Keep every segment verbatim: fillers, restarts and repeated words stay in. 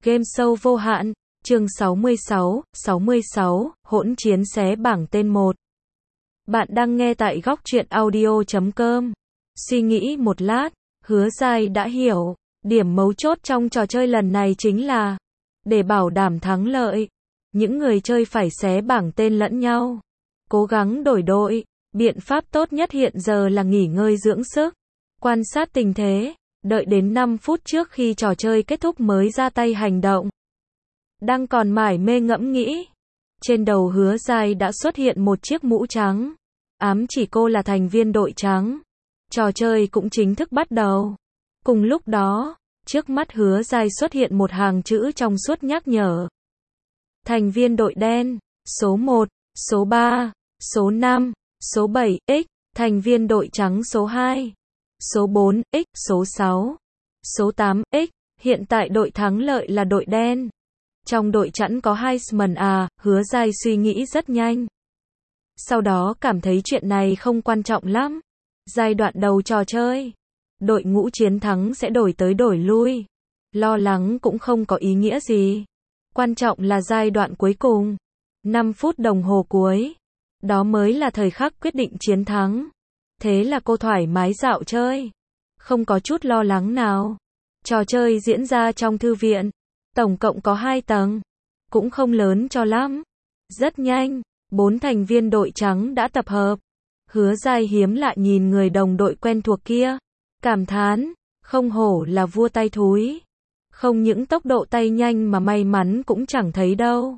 Game show vô hạn, chương sáu mươi sáu, sáu mươi sáu, hỗn chiến xé bảng tên một. Bạn đang nghe tại góc truyện audio chấm com. Suy nghĩ một lát, Hứa Giai đã hiểu, điểm mấu chốt trong trò chơi lần này chính là, để bảo đảm thắng lợi, những người chơi phải xé bảng tên lẫn nhau, cố gắng đổi đội. Biện pháp tốt nhất hiện giờ là nghỉ ngơi dưỡng sức, quan sát tình thế, đợi đến năm phút trước khi trò chơi kết thúc mới ra tay hành động. Đang còn mải mê ngẫm nghĩ, trên đầu Hứa Giai đã xuất hiện một chiếc mũ trắng, ám chỉ cô là thành viên đội trắng. Trò chơi cũng chính thức bắt đầu. Cùng lúc đó, trước mắt Hứa Giai xuất hiện một hàng chữ trong suốt nhắc nhở. Thành viên đội đen, số một, số ba, số năm, số bảy, x, thành viên đội trắng số hai, số bốn, x, số sáu, số tám, x, hiện tại đội thắng lợi là đội đen. Trong đội chẵn có hai Smần à, Hứa Giai suy nghĩ rất nhanh. Sau đó cảm thấy chuyện này không quan trọng lắm. Giai đoạn đầu trò chơi, đội ngũ chiến thắng sẽ đổi tới đổi lui. Lo lắng cũng không có ý nghĩa gì. Quan trọng là giai đoạn cuối cùng, năm phút đồng hồ cuối. Đó mới là thời khắc quyết định chiến thắng. Thế là cô thoải mái dạo chơi, không có chút lo lắng nào. Trò chơi diễn ra trong thư viện, tổng cộng có hai tầng, cũng không lớn cho lắm. Rất nhanh, bốn thành viên đội trắng đã tập hợp. Hứa Giai hiếm lại nhìn người đồng đội quen thuộc kia, cảm thán, không hổ là vua tay thúi. Không những tốc độ tay nhanh mà may mắn cũng chẳng thấy đâu.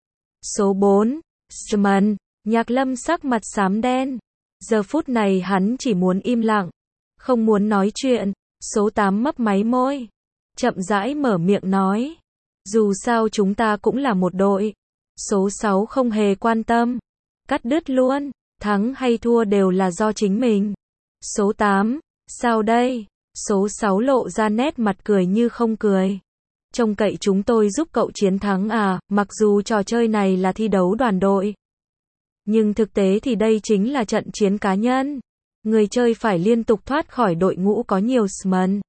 Số bốn, Smần. Nhạc Lâm sắc mặt xám đen. Giờ phút này hắn chỉ muốn im lặng, không muốn nói chuyện. Số tám mấp máy môi, chậm rãi mở miệng nói. Dù sao chúng ta cũng là một đội. Số sáu không hề quan tâm, cắt đứt luôn. Thắng hay thua đều là do chính mình. Số tám, sao đây? Số sáu lộ ra nét mặt cười như không cười. Trông cậy chúng tôi giúp cậu chiến thắng à, mặc dù trò chơi này là thi đấu đoàn đội. Nhưng thực tế thì đây chính là trận chiến cá nhân. Người chơi phải liên tục thoát khỏi đội ngũ có nhiều Smần.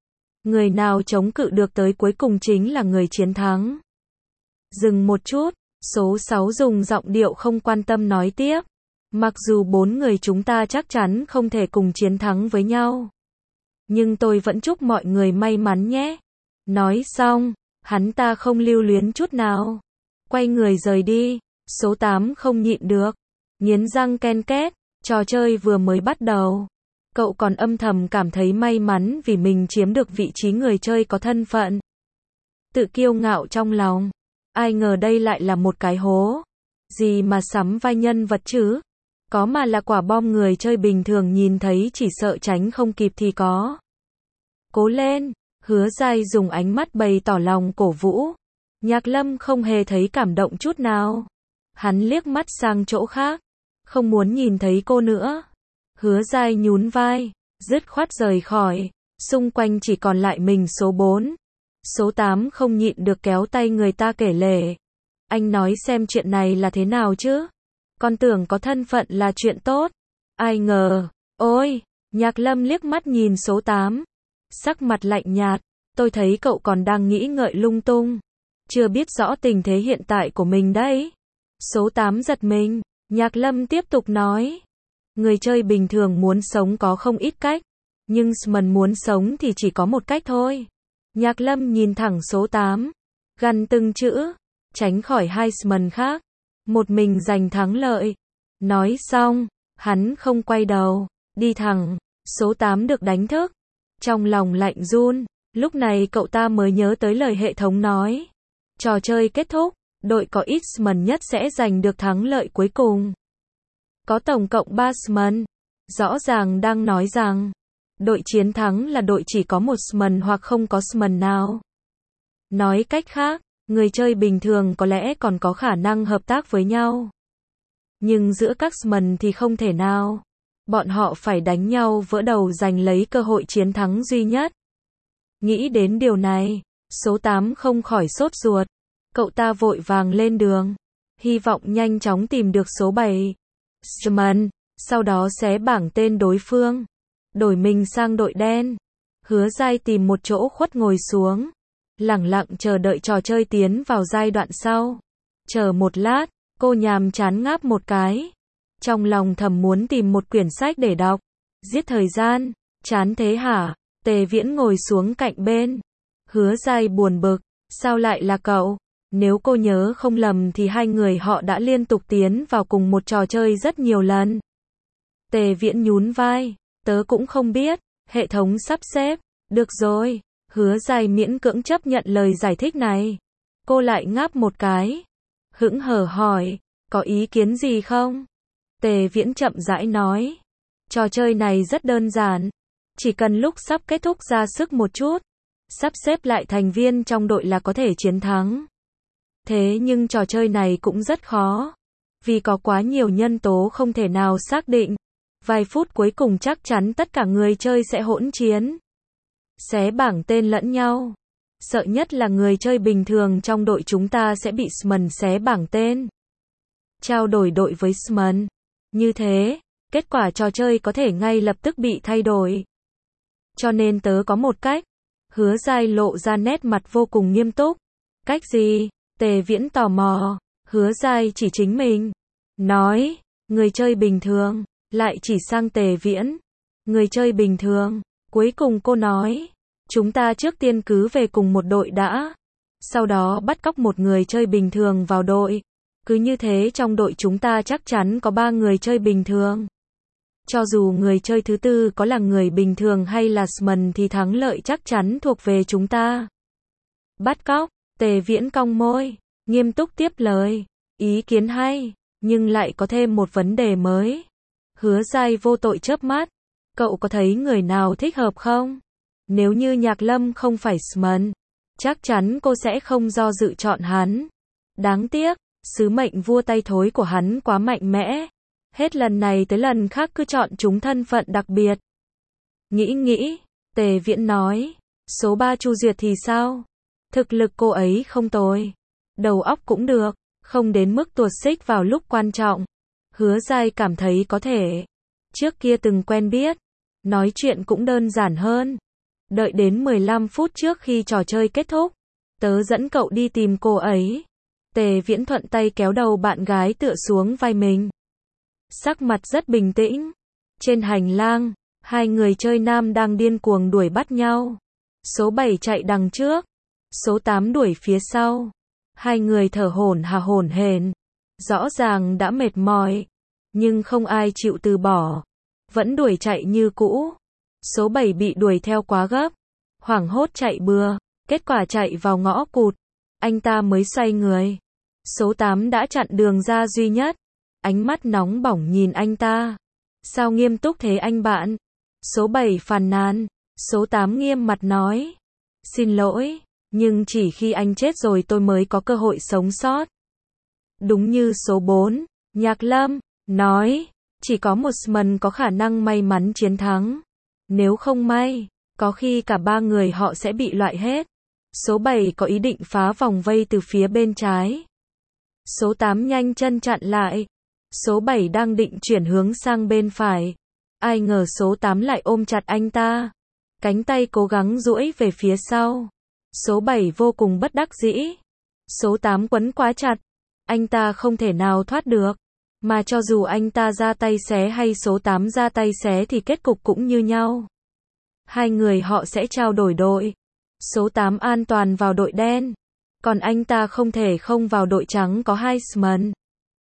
Người nào chống cự được tới cuối cùng chính là người chiến thắng. Dừng một chút, số sáu dùng giọng điệu không quan tâm nói tiếp. Mặc dù bốn người chúng ta chắc chắn không thể cùng chiến thắng với nhau, nhưng tôi vẫn chúc mọi người may mắn nhé. Nói xong, hắn ta không lưu luyến chút nào, quay người rời đi. Số tám không nhịn được, nghiến răng ken két. Trò chơi vừa mới bắt đầu, cậu còn âm thầm cảm thấy may mắn vì mình chiếm được vị trí người chơi có thân phận. Tự kiêu ngạo trong lòng, ai ngờ đây lại là một cái hố. Gì mà sắm vai nhân vật chứ? Có mà là quả bom người chơi bình thường nhìn thấy chỉ sợ tránh không kịp thì có. Cố lên, Hứa Giai dùng ánh mắt bày tỏ lòng cổ vũ. Nhạc Lâm không hề thấy cảm động chút nào. Hắn liếc mắt sang chỗ khác, không muốn nhìn thấy cô nữa. Hứa Giai nhún vai, dứt khoát rời khỏi. Xung quanh chỉ còn lại mình số bốn. Số tám không nhịn được kéo tay người ta kể lể. Anh nói xem chuyện này là thế nào chứ? Con tưởng có thân phận là chuyện tốt. Ai ngờ, ôi, Nhạc Lâm liếc mắt nhìn số tám. Sắc mặt lạnh nhạt, tôi thấy cậu còn đang nghĩ ngợi lung tung. Chưa biết rõ tình thế hiện tại của mình đấy. Số tám giật mình, Nhạc Lâm tiếp tục nói. Người chơi bình thường muốn sống có không ít cách, nhưng Smần muốn sống thì chỉ có một cách thôi. Nhạc Lâm nhìn thẳng số tám, gằn từng chữ, tránh khỏi hai Smần khác, một mình giành thắng lợi. Nói xong, hắn không quay đầu, đi thẳng. Số tám được đánh thức, trong lòng lạnh run. Lúc này cậu ta mới nhớ tới lời hệ thống nói. Trò chơi kết thúc, đội có ít Smần nhất sẽ giành được thắng lợi cuối cùng. Có tổng cộng ba Smần. Rõ ràng đang nói rằng, đội chiến thắng là đội chỉ có một Smần hoặc không có Smần nào. Nói cách khác, người chơi bình thường có lẽ còn có khả năng hợp tác với nhau. Nhưng giữa các Smần thì không thể nào. Bọn họ phải đánh nhau vỡ đầu giành lấy cơ hội chiến thắng duy nhất. Nghĩ đến điều này, số tám không khỏi sốt ruột. Cậu ta vội vàng lên đường, hy vọng nhanh chóng tìm được số bảy Smần, sau đó xé bảng tên đối phương, đổi mình sang đội đen. Hứa Giai tìm một chỗ khuất ngồi xuống, lẳng lặng chờ đợi trò chơi tiến vào giai đoạn sau. Chờ một lát, cô nhàm chán ngáp một cái. Trong lòng thầm muốn tìm một quyển sách để đọc. Giết thời gian, chán thế hả? Tề Viễn ngồi xuống cạnh bên. Hứa Giai buồn bực, sao lại là cậu? Nếu cô nhớ không lầm thì hai người họ đã liên tục tiến vào cùng một trò chơi rất nhiều lần. Tề Viễn nhún vai, tớ cũng không biết, hệ thống sắp xếp. Được rồi, Hứa Giai miễn cưỡng chấp nhận lời giải thích này. Cô lại ngáp một cái. Hững hờ hỏi, có ý kiến gì không? Tề Viễn chậm rãi nói, trò chơi này rất đơn giản. Chỉ cần lúc sắp kết thúc ra sức một chút, sắp xếp lại thành viên trong đội là có thể chiến thắng. Thế nhưng trò chơi này cũng rất khó. Vì có quá nhiều nhân tố không thể nào xác định. Vài phút cuối cùng chắc chắn tất cả người chơi sẽ hỗn chiến. Xé bảng tên lẫn nhau. Sợ nhất là người chơi bình thường trong đội chúng ta sẽ bị Smần xé bảng tên. Trao đổi đội với Smần. Như thế, kết quả trò chơi có thể ngay lập tức bị thay đổi. Cho nên tớ có một cách. Hứa Giai lộ ra nét mặt vô cùng nghiêm túc. Cách gì? Tề Viễn tò mò. Hứa Giai chỉ chính mình. Nói, người chơi bình thường. Lại chỉ sang Tề Viễn. Người chơi bình thường. Cuối cùng cô nói, chúng ta trước tiên cứ về cùng một đội đã. Sau đó bắt cóc một người chơi bình thường vào đội. Cứ như thế trong đội chúng ta chắc chắn có ba người chơi bình thường. Cho dù người chơi thứ tư có là người bình thường hay là Smần thì thắng lợi chắc chắn thuộc về chúng ta. Bắt cóc, Tề Viễn cong môi, nghiêm túc tiếp lời. Ý kiến hay, nhưng lại có thêm một vấn đề mới. Hứa Giai vô tội chớp mắt. Cậu có thấy người nào thích hợp không? Nếu như Nhạc Lâm không phải Smần, chắc chắn cô sẽ không do dự chọn hắn. Đáng tiếc, sứ mệnh vua tay thối của hắn quá mạnh mẽ. Hết lần này tới lần khác cứ chọn chúng thân phận đặc biệt. Nghĩ nghĩ, Tề Viễn nói, số ba Chu Duyệt thì sao? Thực lực cô ấy không tồi. Đầu óc cũng được, không đến mức tuột xích vào lúc quan trọng. Hứa Giai cảm thấy có thể. Trước kia từng quen biết, nói chuyện cũng đơn giản hơn. Đợi đến mười lăm phút trước khi trò chơi kết thúc, tớ dẫn cậu đi tìm cô ấy. Tề Viễn thuận tay kéo đầu bạn gái tựa xuống vai mình. Sắc mặt rất bình tĩnh. Trên hành lang, hai người chơi nam đang điên cuồng đuổi bắt nhau. Số bảy chạy đằng trước, số tám đuổi phía sau. Hai người thở hổn hả hổn hển, rõ ràng đã mệt mỏi, nhưng không ai chịu từ bỏ, vẫn đuổi chạy như cũ. Số bảy bị đuổi theo quá gấp, hoảng hốt chạy bừa, kết quả chạy vào ngõ cụt, anh ta mới xoay người. Số tám đã chặn đường ra duy nhất, ánh mắt nóng bỏng nhìn anh ta. Sao nghiêm túc thế anh bạn? Số bảy phàn nàn, số tám nghiêm mặt nói. Xin lỗi, nhưng chỉ khi anh chết rồi tôi mới có cơ hội sống sót. Đúng như số bốn, Nhạc Lâm nói, chỉ có một Smần có khả năng may mắn chiến thắng. Nếu không may, có khi cả ba người họ sẽ bị loại hết. Số bảy có ý định phá vòng vây từ phía bên trái. Số tám nhanh chân chặn lại. Số bảy đang định chuyển hướng sang bên phải. Ai ngờ số tám lại ôm chặt anh ta. Cánh tay cố gắng duỗi về phía sau. Số bảy vô cùng bất đắc dĩ. Số tám quấn quá chặt. Anh ta không thể nào thoát được. Mà cho dù anh ta ra tay xé hay số tám ra tay xé thì kết cục cũng như nhau. Hai người họ sẽ trao đổi đội. Số tám an toàn vào đội đen. Còn anh ta không thể không vào đội trắng có hai Smần.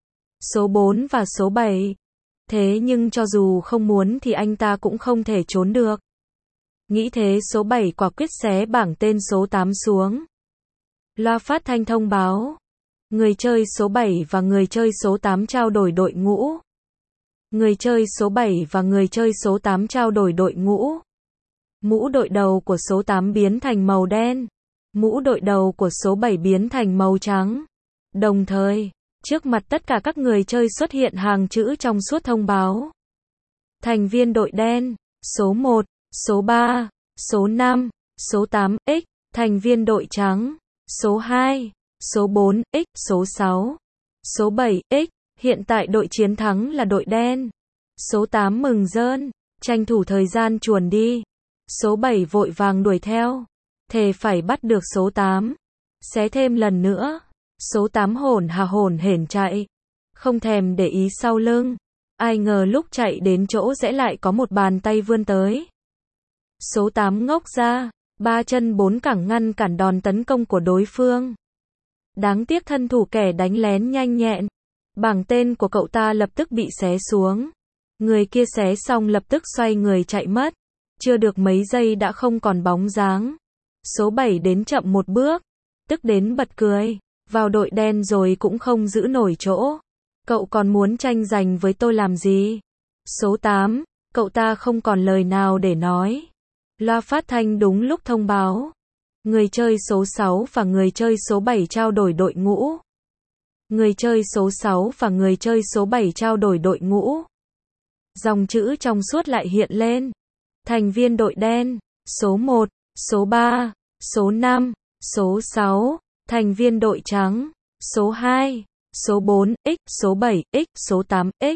Số bốn và số bảy. Thế nhưng cho dù không muốn thì anh ta cũng không thể trốn được. Nghĩ thế số bảy quả quyết xé bảng tên số tám xuống. Loa phát thanh thông báo. Người chơi số bảy và người chơi số tám trao đổi đội ngũ. Người chơi số bảy và người chơi số tám trao đổi đội ngũ. Mũ đội đầu của số tám biến thành màu đen. Mũ đội đầu của số bảy biến thành màu trắng. Đồng thời, trước mặt tất cả các người chơi xuất hiện hàng chữ trong suốt thông báo. Thành viên đội đen, số một, số ba, số năm, số tám x, thành viên đội trắng, số hai, số bốn x, số sáu, số bảy x, hiện tại đội chiến thắng là đội đen. Số tám mừng rơn, tranh thủ thời gian chuồn đi. Số bảy vội vàng đuổi theo. thề phải bắt được số tám. Xé thêm lần nữa. Số tám hổn hà hổn hển chạy. Không thèm để ý sau lưng. Ai ngờ lúc chạy đến chỗ rẽ lại có một bàn tay vươn tới. Số tám ngốc ra. Ba chân bốn cẳng ngăn cản đòn tấn công của đối phương. Đáng tiếc thân thủ kẻ đánh lén nhanh nhẹn. Bảng tên của cậu ta lập tức bị xé xuống. Người kia xé xong lập tức xoay người chạy mất. Chưa được mấy giây đã không còn bóng dáng. Số bảy đến chậm một bước. Tức đến bật cười. Vào đội đen rồi cũng không giữ nổi chỗ. Cậu còn muốn tranh giành với tôi làm gì? Số tám, cậu ta không còn lời nào để nói. Loa phát thanh đúng lúc thông báo. Người chơi số sáu và người chơi số bảy trao đổi đội ngũ. Người chơi số sáu và người chơi số bảy trao đổi đội ngũ. Dòng chữ trong suốt lại hiện lên. Thành viên đội đen, số một, số ba, số năm, số sáu, thành viên đội trắng, số hai, số bốn, x, số bảy, x, số tám, x.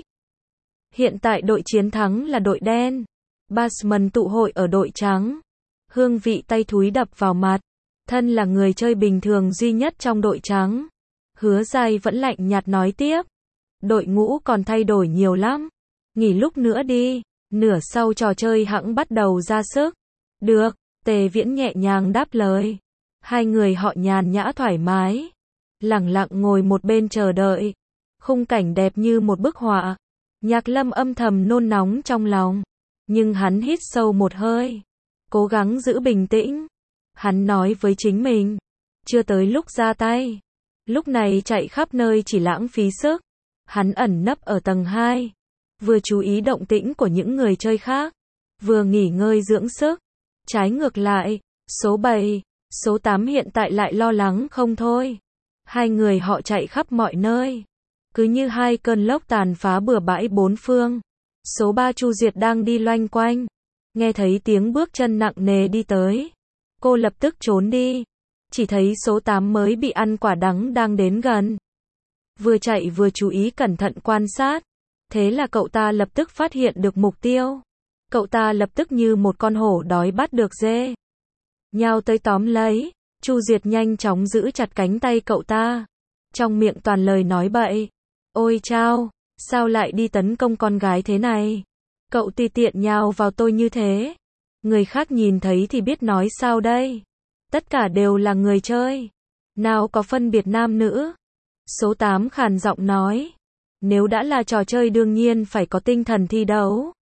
Hiện tại đội chiến thắng là đội đen. Batsman tụ hội ở đội trắng. Hương vị tay thúi đập vào mặt. Thân là người chơi bình thường duy nhất trong đội trắng. Hứa Giai vẫn lạnh nhạt nói tiếp. Đội ngũ còn thay đổi nhiều lắm. Nghỉ lúc nữa đi. Nửa sau trò chơi hẵng bắt đầu ra sức. Được, Tề Viễn nhẹ nhàng đáp lời. Hai người họ nhàn nhã thoải mái. Lẳng lặng ngồi một bên chờ đợi. Khung cảnh đẹp như một bức họa. Nhạc Lâm âm thầm nôn nóng trong lòng. Nhưng hắn hít sâu một hơi. Cố gắng giữ bình tĩnh. Hắn nói với chính mình. Chưa tới lúc ra tay. Lúc này chạy khắp nơi chỉ lãng phí sức. Hắn ẩn nấp ở tầng hai. Vừa chú ý động tĩnh của những người chơi khác. Vừa nghỉ ngơi dưỡng sức. Trái ngược lại, số bảy, số tám hiện tại lại lo lắng không thôi. Hai người họ chạy khắp mọi nơi. Cứ như hai cơn lốc tàn phá bừa bãi bốn phương. Số ba Chu Duyệt đang đi loanh quanh. Nghe thấy tiếng bước chân nặng nề đi tới. Cô lập tức trốn đi. Chỉ thấy số tám mới bị ăn quả đắng đang đến gần. Vừa chạy vừa chú ý cẩn thận quan sát. Thế là cậu ta lập tức phát hiện được mục tiêu. Cậu ta lập tức như một con hổ đói bắt được dê. Nhào tới tóm lấy. Chu Duyệt nhanh chóng giữ chặt cánh tay cậu ta. Trong miệng toàn lời nói bậy. Ôi chao, sao lại đi tấn công con gái thế này? Cậu tùy tiện nhào vào tôi như thế. Người khác nhìn thấy thì biết nói sao đây? Tất cả đều là người chơi. Nào có phân biệt nam nữ. Số tám khàn giọng nói. Nếu đã là trò chơi đương nhiên phải có tinh thần thi đấu.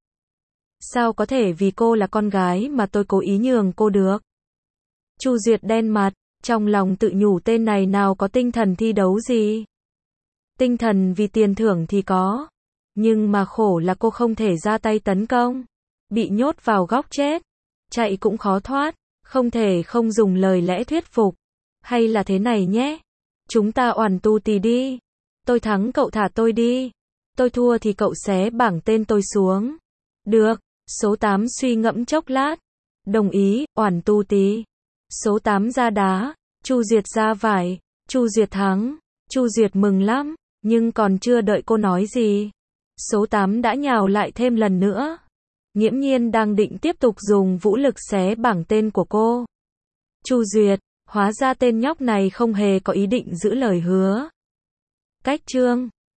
Sao có thể vì cô là con gái mà tôi cố ý nhường cô được? Chu Duyệt đen mặt, trong lòng tự nhủ tên này nào có tinh thần thi đấu gì. Tinh thần vì tiền thưởng thì có. Nhưng mà khổ là cô không thể ra tay tấn công. Bị nhốt vào góc chết. Chạy cũng khó thoát. Không thể không dùng lời lẽ thuyết phục. Hay là thế này nhé. Chúng ta oằn tu tì đi. Tôi thắng cậu thả tôi đi. Tôi thua thì cậu xé bảng tên tôi xuống. Được. Số tám suy ngẫm chốc lát. Đồng ý, oằn tu tí. Số tám ra đá. Chu Duyệt ra vải. Chu Duyệt thắng. Chu Duyệt mừng lắm. Nhưng còn chưa đợi cô nói gì. Số tám đã nhào lại thêm lần nữa. Nghiễm nhiên đang định tiếp tục dùng vũ lực xé bảng tên của cô. Chu Duyệt, hóa ra tên nhóc này không hề có ý định giữ lời hứa. Cách chương